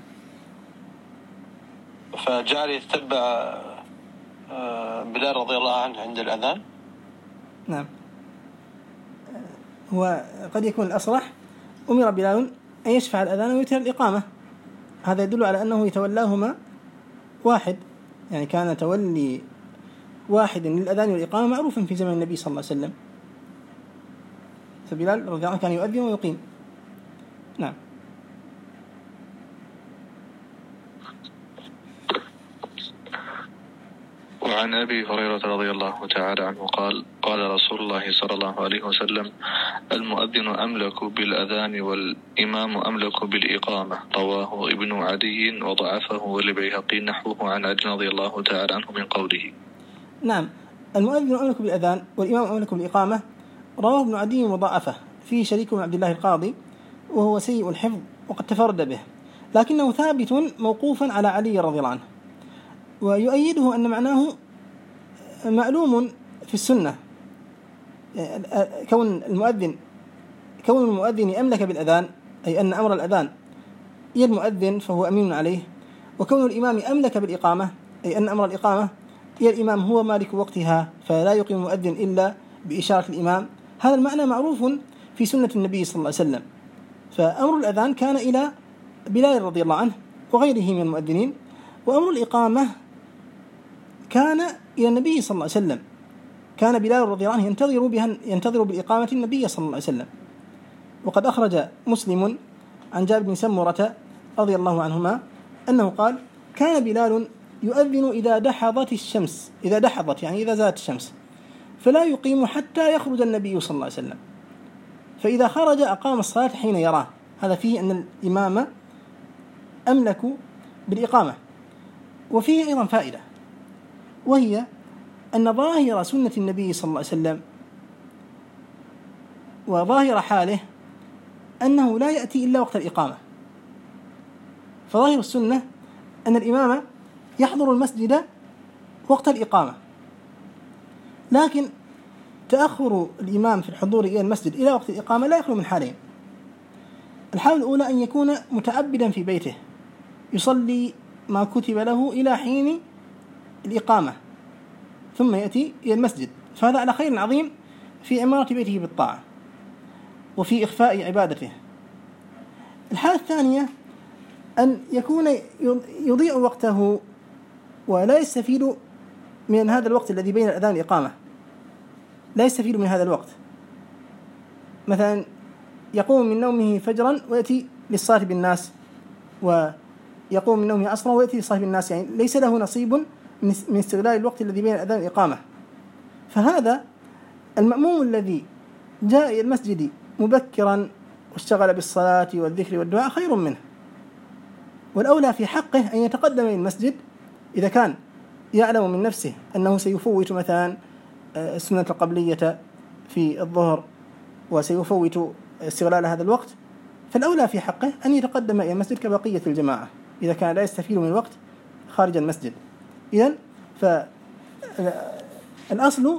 [SPEAKER 5] فجعل يتبع بلال رضي الله عنه عند الأذان.
[SPEAKER 1] نعم. وقد يكون الأصرح أمر بلال أن يشفع الأذان ويتر الإقامة، هذا يدل على أنه يتولاهما واحد، يعني كان تولي واحد للأذان والإقامة معروفا في زمن النبي صلى الله عليه وسلم، فبلال رضي الله عنه كان يؤذن ويقيم. نعم.
[SPEAKER 2] وعن أبي هريرة رضي الله تعالى عنه قال: قال رسول الله صلى الله عليه وسلم: المؤذن أملك بالأذان والإمام أملك بالإقامة. رواه ابن عدي وضعفه والبيهقي نحوه عن علي رضي الله تعالى عنه من قوله.
[SPEAKER 1] نعم، المؤذن أملك بالأذان والإمام أملك بالإقامة رواه ابن عدي وضعفه، فيه شريك بن عبد الله القاضي وهو سيء الحفظ وقد تفرد به، لكنه ثابت موقوفا على علي رضي الله عنه، ويؤيده أن معناه معلوم في السنة، كون المؤذن أملك بالأذان أي أن أمر الأذان إلى المؤذن فهو أمين عليه، وكون الإمام أملك بالإقامة أي أن أمر الإقامة إلى الإمام هو مالك وقتها فلا يقيم المؤذن إلا بإشارة الإمام. هذا المعنى معروف في سنة النبي صلى الله عليه وسلم، فأمر الأذان كان إلى بلال رضي الله عنه وغيره من المؤذنين، وأمر الإقامة كان إلى النبي صلى الله عليه وسلم، كان بلال رضي الله عنه ينتظر بالإقامة النبي صلى الله عليه وسلم. وقد أخرج مسلم عن جابر بن سمرة رضي الله عنهما أنه قال: كان بلال يؤذن إذا دحضت الشمس، إذا دحضت يعني إذا زالت الشمس، فلا يقيم حتى يخرج النبي صلى الله عليه وسلم، فإذا خرج أقام الصلاة حين يراه. هذا فيه أن الإمام أملك بالإقامة. وفيه أيضا فائدة، وهي أن ظاهر سنة النبي صلى الله عليه وسلم وظاهر حاله أنه لا يأتي إلا وقت الإقامة، فظاهر السنة أن الإمام يحضر المسجد وقت الإقامة، لكن تأخر الإمام في الحضور إلى المسجد إلى وقت الإقامة لا يخلو من حالين. الحالة الأولى أن يكون متعبدا في بيته يصلي ما كتب له إلى حين الإقامة ثم يأتي إلى المسجد، فهذا على خير عظيم في عمارة بيته بالطاعة وفي إخفاء عبادته. الحالة الثانية أن يكون يضيع وقته ولا يستفيد من هذا الوقت الذي بين الأذان والإقامة، لا يستفيد من هذا الوقت. مثلا يقوم من نومه فجرا ويأتي للصلاة بالناس، ويقوم من نومه عصرا ويأتي للصلاة بالناس، يعني ليس له نصيب من استغلال الوقت الذي بين الأذان والإقامة. فهذا المأموم الذي جاء إلى المسجد مبكرا واشتغل بالصلاة والذكر والدعاء خير منه، والأولى في حقه أن يتقدم إلى المسجد إذا كان يعلم من نفسه أنه سيفوت مثلا السنة القبلية في الظهر وسيفوت استغلال هذا الوقت، فالأولى في حقه أن يتقدم إلى المسجد كبقية الجماعة إذا كان لا يستفيد من الوقت خارج المسجد. إذن فالأصل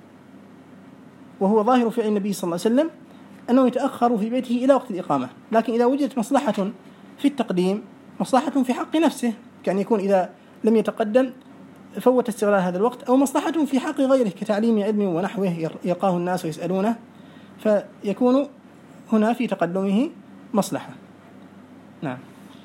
[SPEAKER 1] وهو ظاهر فعل النبي صلى الله عليه وسلم أنه يتأخر في بيته إلى وقت الإقامة، لكن إذا وجدت مصلحة في التقديم، مصلحة في حق نفسه كأن يكون إذا لم يتقدم فوت استغلال هذا الوقت، أو مصلحة في حق غيره كتعليم علم ونحوه يلقاه الناس ويسألونه، فيكون هنا في تقدمه مصلحة. نعم.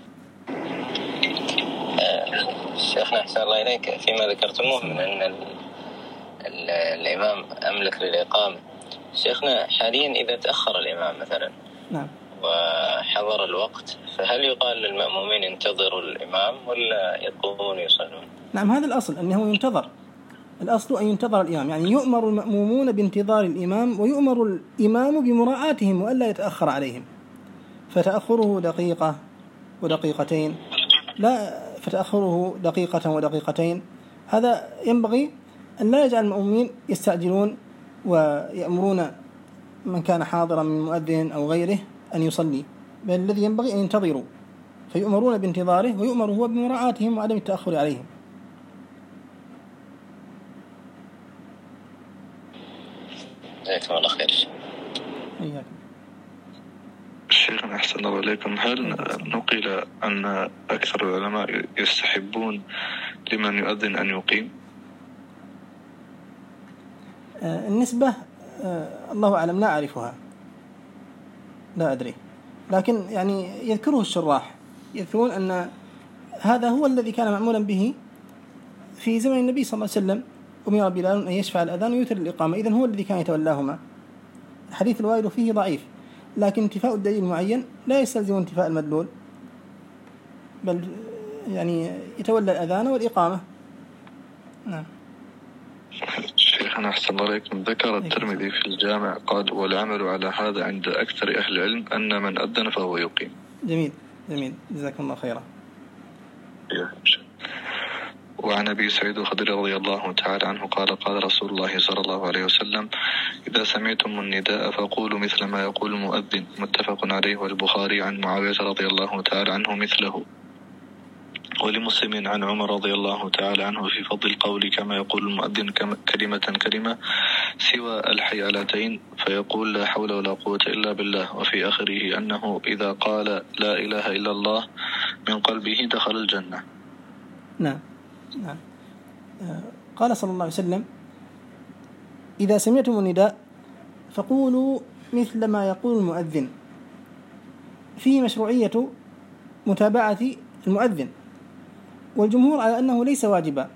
[SPEAKER 3] شيخنا أحسن الله إليك، فيما ذكرتموه من أن الإمام أملك للإقامة، شيخنا حاليا إذا تأخر الإمام مثلا
[SPEAKER 1] نعم
[SPEAKER 3] وحضر الوقت، فهل يقال للمأمومين انتظروا الإمام ولا يقومون يصلون؟
[SPEAKER 1] نعم، هذا الأصل أنه ينتظر، الأصل أن ينتظر الإمام، يعني يؤمر المأمومون بانتظار الإمام، ويؤمر الإمام بمراعاتهم وألا يتأخر عليهم، فتأخره دقيقة ودقيقتين، لا فتأخره دقيقة ودقيقتين، هذا ينبغي أن لا يجعل المأمومين يستعجلون ويأمرون من كان حاضرا من مؤذن أو غيره أن يصلي، بل الذي ينبغي أن ينتظروا، فيؤمرون بانتظاره ويؤمر هو بمراعاتهم وعدم التأخر عليهم.
[SPEAKER 3] جزاكم الله خير.
[SPEAKER 1] إياك.
[SPEAKER 2] شيخنا أحسن الله إليكم، هل نقل أن أكثر العلماء يستحبون لمن يؤذن أن يقيم؟
[SPEAKER 1] النسبة الله أعلم لا أعرفها، لا أدري، لكن يعني يذكره الشراح، يذكرون أن هذا هو الذي كان معمولا به في زمن النبي صلى الله عليه وسلم، أمر بلال أن يشفع الأذان ويوتر الإقامة، إذن هو الذي كان يتولاهما. الحديث الوارد فيه ضعيف، لكن انتفاء الدليل المعين لا يستلزم انتفاء المدلول، بل يعني يتولى الأذان والإقامة. نعم.
[SPEAKER 2] شيخنا أحسن الله إليكم، ذكر الترمذي في الجامع قال: والعمل على هذا عند أكثر أهل العلم أن من أذن فهو يقيم.
[SPEAKER 1] جميل جميل، جزاكم الله خيرا.
[SPEAKER 2] وعن أبي سعيد الخدري رضي الله تعالى عنه قال: قال رسول الله صلى الله عليه وسلم: إذا سمعتم النداء فقولوا مثل ما يقول المؤذن. متفق عليه، والبخاري عن معاوية رضي الله تعالى عنه مثله، ولمسلم عن عمر رضي الله تعالى عنه في فضل القول كما يقول المؤذن كلمة كلمة سوى الحيالتين، فيقول: لا حول ولا قوة إلا بالله. وفي آخره أنه إذا قال: لا إله إلا الله من قلبه دخل الجنة.
[SPEAKER 1] نعم نعم. قال صلى الله عليه وسلم: إذا سمعتم النداء فقولوا مثل ما يقول المؤذن. فيه مشروعية متابعة المؤذن، والجمهور على أنه ليس واجبا،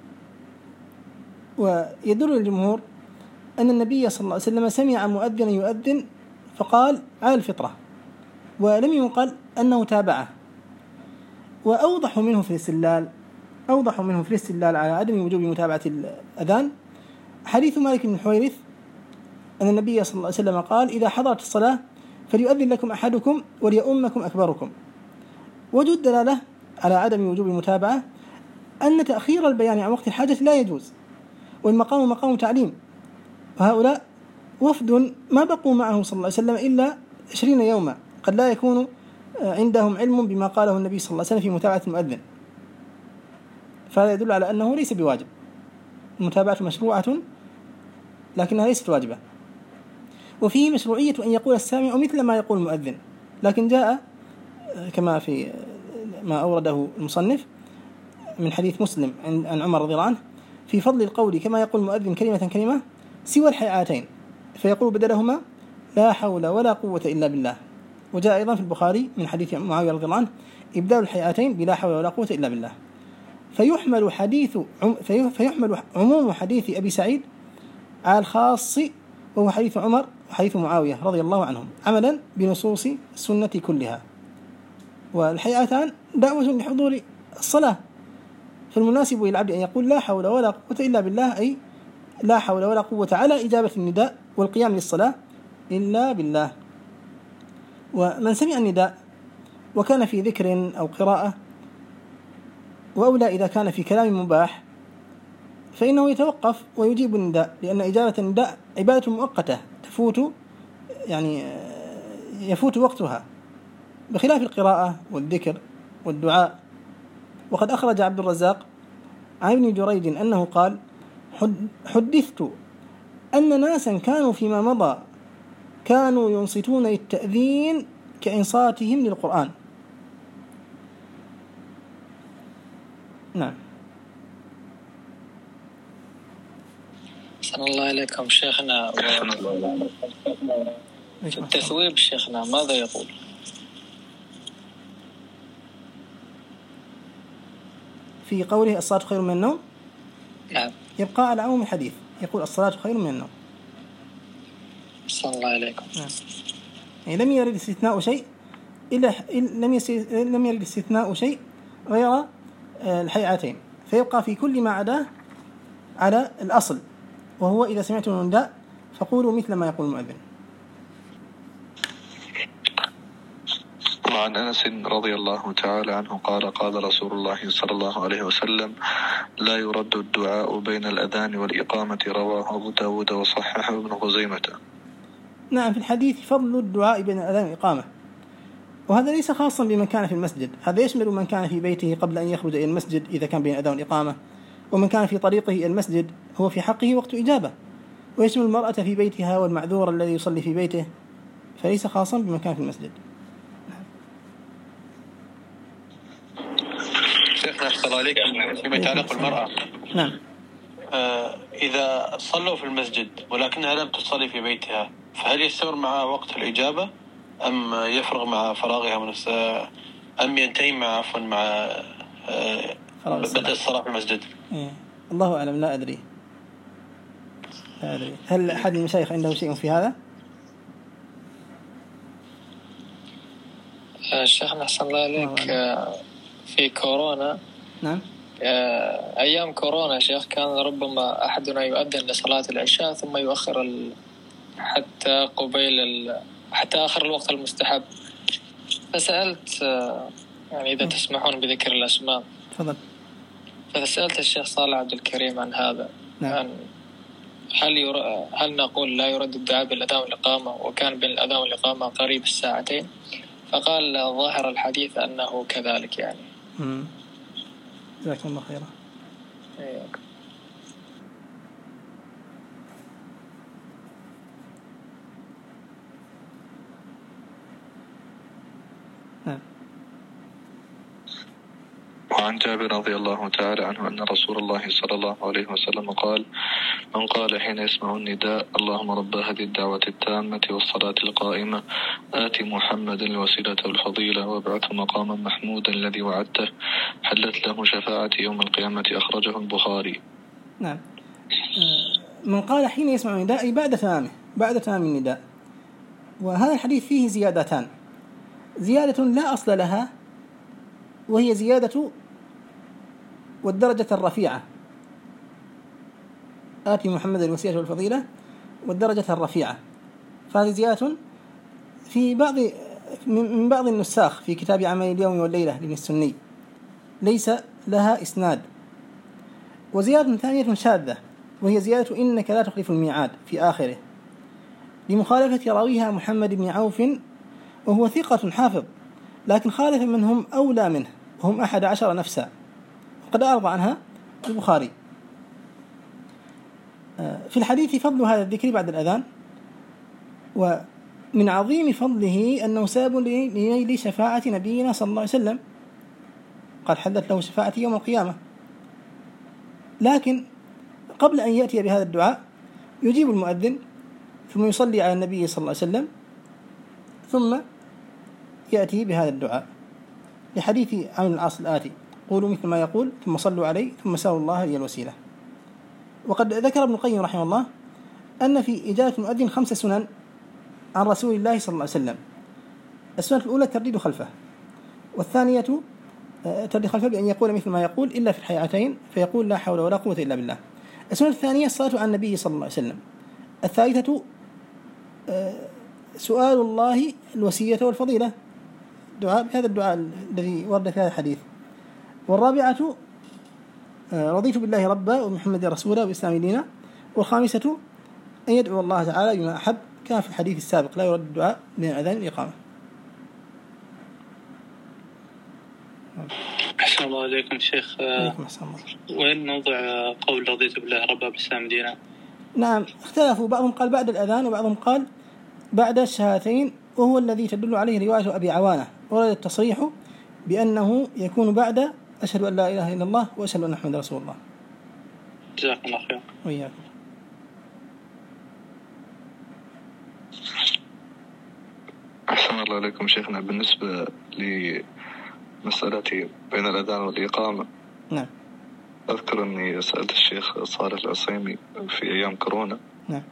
[SPEAKER 1] ويدل الجمهور أن النبي صلى الله عليه وسلم سمع مؤذنا يؤذن فقال على الفطرة، ولم يقل أنه تابعه. وأوضح منه في الاستدلال على عدم وجوب متابعة الأذان حديث مالك بن الحويرث أن النبي صلى الله عليه وسلم قال: إذا حضرت الصلاة فليؤذن لكم أحدكم وليؤمكم أكبركم. وجود الدلالة على عدم وجوب المتابعة أن تأخير البيان عن وقت الحاجة لا يجوز، والمقام مقام تعليم، وهؤلاء وفد ما بقوا معه صلى الله عليه وسلم إلا 20 يوما، قد لا يكون عندهم علم بما قاله النبي صلى الله عليه وسلم في متابعة المؤذن، فهذا يدل على أنه ليس بواجب. المتابعة مشروعة لكنها ليست واجبة. وفيه مشروعية أن يقول السامع مثل ما يقول المؤذن، لكن جاء كما في ما أورده المصنف من حديث مسلم عن عمر رضي الله عنه في فضل القول كما يقول المؤذن كلمة كلمة سوى الحيعتين، فيقول بدلهما: لا حول ولا قوة إلا بالله. وجاء أيضا في البخاري من حديث معاوية رضي الله عنه إبدال الحيعتين بلا حول ولا قوة إلا بالله. فيحمل عموم حديث أبي سعيد على الخاص، وهو حديث عمر وحديث معاوية رضي الله عنهم، عملا بنصوص السنة كلها. والحيعتان دعوة لحضور الصلاة، فالمناسب للعبد أن يقول: لا حول ولا قوة إلا بالله، أي لا حول ولا قوة على إجابة النداء والقيام للصلاة إلا بالله. ومن سمع النداء وكان في ذكر أو قراءة، وأولى إذا كان في كلام مباح، فإنه يتوقف ويجيب النداء، لأن إجابة النداء عبادة مؤقتة يفوت وقتها، بخلاف القراءة والذكر والدعاء. وقد أخرج عبد الرزاق عن ابن جريج أنه قال: حدثت أن ناسا كانوا فيما مضى كانوا ينصتون للتأذين كإنصاتهم للقرآن. نعم.
[SPEAKER 4] أحسن الله إليكم شيخنا. التثويب شيخنا ماذا يقول؟
[SPEAKER 1] في قوله الصلاة خير من النوم،
[SPEAKER 4] نعم،
[SPEAKER 1] يبقى على عموم الحديث، يقول الصلاة خير من النوم.
[SPEAKER 4] أحسن الله إليكم.
[SPEAKER 1] نعم. يعني لم يرد استثناء شيء لم يرد استثناء شيء غير الحيعتين، فيبقى في كل ما عداه على الأصل، وهو إذا سمعتم النداء فقولوا مثل ما يقول المؤذن.
[SPEAKER 2] وعن أنس رضي الله تعالى عنه قال قال رسول الله صلى الله عليه وسلم لا يرد الدعاء بين الأذان والإقامة، رواه أبو داود وصححه ابن خزيمة.
[SPEAKER 1] نعم، في الحديث فضل الدعاء بين الأذان والإقامة، وهذا ليس خاصا بمن كان في المسجد، هذا يشمل من كان في بيته قبل أن يخرج إلى المسجد إذا كان بين الأذان والإقامة، ومن كان في طريقه إلى المسجد هو في حقه وقت إجابة، ويشمل المرأة في بيتها والمعذور الذي يصلي في بيته، فليس خاصا بمن كان في المسجد.
[SPEAKER 5] شيخنا أحسن عليك فيما يتعلق بالمرأة.
[SPEAKER 1] نعم.
[SPEAKER 5] إذا صلوا في المسجد ولكنها لم تصلي في بيتها، فهل يستمر معها وقت الإجابة أم يفرغ مع فراغها من أم ينتهي مع بدء الصلاة في المسجد؟
[SPEAKER 1] الله أعلم، لا أدري. هل أحد المشايخ عنده شيء في هذا؟
[SPEAKER 4] شيخنا أحسن الله عليك، في كورونا،
[SPEAKER 1] نعم،
[SPEAKER 4] أيام كورونا شيخ كان ربما أحدنا يؤذن لصلاة العشاء ثم يؤخر حتى حتى آخر الوقت المستحب، فسألت يعني إذا تسمحون بذكر الأسماء.
[SPEAKER 1] تفضل.
[SPEAKER 4] فسألت الشيخ صالح عبد الكريم عن هذا.
[SPEAKER 1] نعم.
[SPEAKER 4] هل نقول لا يرد الدعاء بالأذان والإقامة وكان بين الأذان والإقامة قريب الساعتين؟ فقال ظاهر الحديث أنه كذلك يعني.
[SPEAKER 1] جزاكم الله خيرا. نعم.
[SPEAKER 2] وعن جابر رضي الله تعالى عنه أن رسول الله صلى الله عليه وسلم قال من قال حين يسمع النداء اللهم رب هذه الدعوة التامة والصلاة القائمة آت محمد الوسيلة والفضيلة وابعثه مقاما محمودا الذي وعدته حلت له شفاعتي يوم القيامة، أخرجه البخاري.
[SPEAKER 1] نعم. من قال حين يسمع النداء بعد تمام النداء، وهذا الحديث فيه زيادتان، زيادة لا أصل لها وهي زيادة والدرجة الرفيعة، آتي محمد الوسيلة والفضيلة والدرجة الرفيعة، فهذه زيادة في من بعض النساخ في كتاب عمل اليوم والليلة لابن السني، ليس لها إسناد. وزيادة ثانية شاذة وهي زيادة إنك لا تخلف الميعاد في آخره، لمخالفة راويها محمد بن عوف وهو ثقة حافظ، لكن خالف من هم أولى منه وهم 11 نفسا، وقد أرضى عنها البخاري. في الحديث فضل هذا الذكر بعد الأذان، ومن عظيم فضله أنه سبب لنيل شفاعة نبينا صلى الله عليه وسلم، قال حدث له شفاعة يوم القيامة. لكن قبل أن يأتي بهذا الدعاء يجيب المؤذن ثم يصلي على النبي صلى الله عليه وسلم ثم يأتي بهذا الدعاء، لحديث عن العاص الآتي قولوا مثل ما يقول ثم صلوا عليه ثم سألوا الله لي الوسيلة. وقد ذكر ابن القيم رحمه الله أن في إجابة المؤذن 5 سنن عن رسول الله صلى الله عليه وسلم. السنة الأولى الترديد خلفه، والثانية الترديد خلفه بأن يقول مثل ما يقول إلا في الحياتين فيقول لا حول ولا قوة إلا بالله. السنة الثانية الصلاة على النبي صلى الله عليه وسلم. الثالثة سؤال الله الوسيلة والفضيلة، دعاء بهذا الدعاء الذي ورد في هذا الحديث. والرابعة رضيت بالله ربا ومحمد رسولا وإسلام دينا. والخامسة أن يدعو الله تعالى بما أحب، كان في الحديث السابق لا يرد الدعاء بين الأذان والإقامة.
[SPEAKER 6] أحسن الله عليكم شيخ. وين موضع قول رضيت بالله ربا وإسلام دينا؟
[SPEAKER 1] نعم، اختلفوا، بعضهم قال بعد الأذان وبعضهم قال بعد الشهادتين، وهو الذي تدل عليه رواية أبي عوانة، ورد التصريح بأنه يكون بعد أشهد أن لا إله إلا الله وأشهد أن محمد رسول الله.
[SPEAKER 6] جزاكم الله خير.
[SPEAKER 1] وإياكم.
[SPEAKER 2] أحسن الله عليكم شيخنا. بالنسبة لمسألة بين الأذان والإقامة،
[SPEAKER 1] نعم،
[SPEAKER 2] أذكر أني سألت الشيخ صالح العصيمي في أيام كورونا.
[SPEAKER 1] نعم.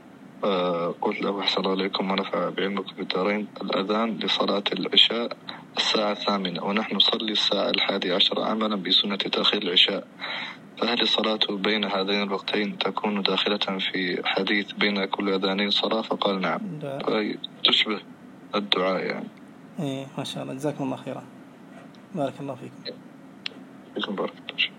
[SPEAKER 2] قلت له أحسن الله عليكم ونفع بعلمكم في الدارين، الأذان لصلاة العشاء الساعة 8 ونحن نصلي الساعة 11 عملا بسنة تأخير العشاء، فهل الصلاة بين هذين الوقتين تكون داخلة في حديث بين كل أذانين صلاة؟ فقال نعم، تشبه الدعاء يعني.
[SPEAKER 1] إيه ما شاء الله، جزاكم الله خيرا، بارك الله فيكم.
[SPEAKER 2] فيكم بارك الله.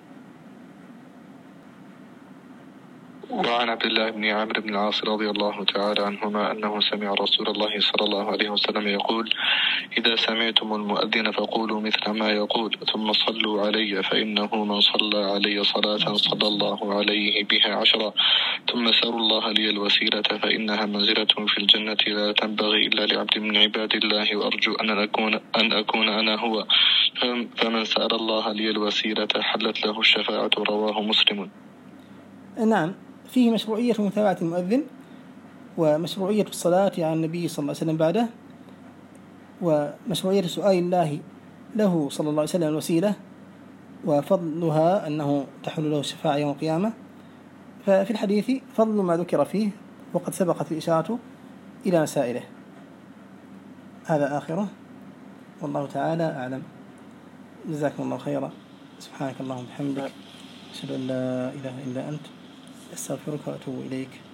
[SPEAKER 2] وعن عبد الله بن عمرو بن العاص رضي الله تعالى عنهما أنه سمع رسول الله صلى الله عليه وسلم يقول: إذا سمعتم المؤذن فقولوا مثل ما يقول ثم صلوا علي، فإنه من صلى علي صلاة صلى الله عليه بها 10، ثم سألوا الله لي الوسيلة فإنها منزلة في الجنة لا تنبغي إلا لعبد من عباد الله، وأرجو أن أكون أنا هو، فمن سأل الله لي الوسيلة حلت له الشفاعة. رواه مسلم.
[SPEAKER 1] نعم، فيه مشروعية متابعة المؤذن، ومشروعية الصلاة على النبي صلى الله عليه وسلم بعده، ومشروعية سؤال الله له صلى الله عليه وسلم الوسيلة، وفضلها أنه تحل له الشفاعة يوم القيامة. ففي الحديث فضل ما ذكر فيه، وقد سبقت الإشارة إلى مسائله. هذا آخره، والله تعالى أعلم. جزاكم الله خيرا، سبحانك اللهم وبحمدك، أشهد أن لا إله إلا أنت، أستغفرك وأتوب إليك.